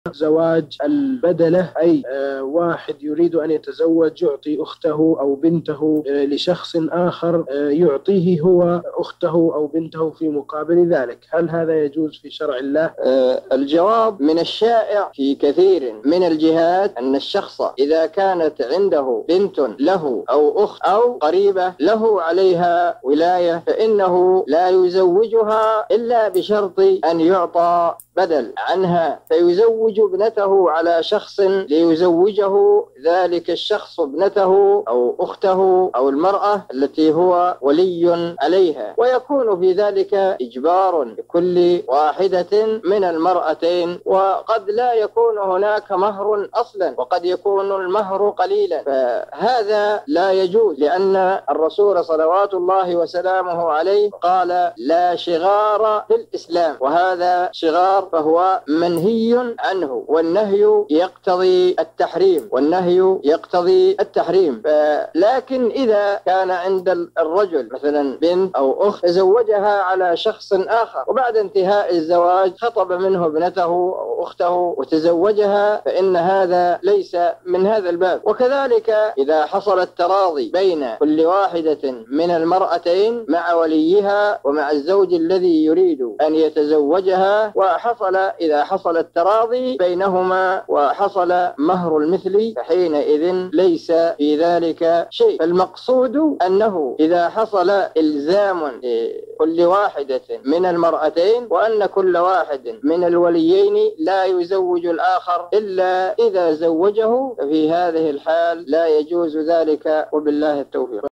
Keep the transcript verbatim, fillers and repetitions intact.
زواج البدلة، أي آه، واحد يريد أن يتزوج يعطي أخته أو بنته آه، لشخص آخر آه، يعطيه هو أخته أو بنته في مقابل ذلك. هل هذا يجوز في شرع الله؟ آه، الجواب: من الشائع في كثير من الجهات أن الشخص إذا كانت عنده بنت له أو أخت أو قريبة له عليها ولاية فإنه لا يزوجها إلا بشرط أن يعطى بدل عنها، فيزوج ابنته على شخص ليزوجه ذلك الشخص ابنته أو أخته أو المرأة التي هو ولي عليها، ويكون في ذلك إجبار لكل واحدة من المرأتين، وقد لا يكون هناك مهر أصلا وقد يكون المهر قليلا، فهذا لا يجوز، لأن الرسول صلوات الله وسلامه عليه قال: لا شغار في الإسلام، وهذا شغار فهو منهي عنه، والنهي يقتضي التحريم والنهي يقتضي التحريم. لكن إذا كان عند الرجل مثلا بنت أو أخت تزوجها على شخص آخر، وبعد انتهاء الزواج خطب منه ابنته أو أخته وتزوجها، فإن هذا ليس من هذا الباب. وكذلك إذا حصل التراضي بين كل واحدة من المرأتين مع وليها ومع الزوج الذي يريد أن يتزوجها، وحصل إذا حصل التراضي بينهما وحصل مهر المثل، فحينئذ ليس في ذلك شيء. فالمقصود أنه إذا حصل إلزام لكل واحدة من المرأتين وأن كل واحد من الوليين لا يزوج الآخر إلا إذا زوجه، ففي هذه الحال لا يجوز ذلك، وبالله التوفيق.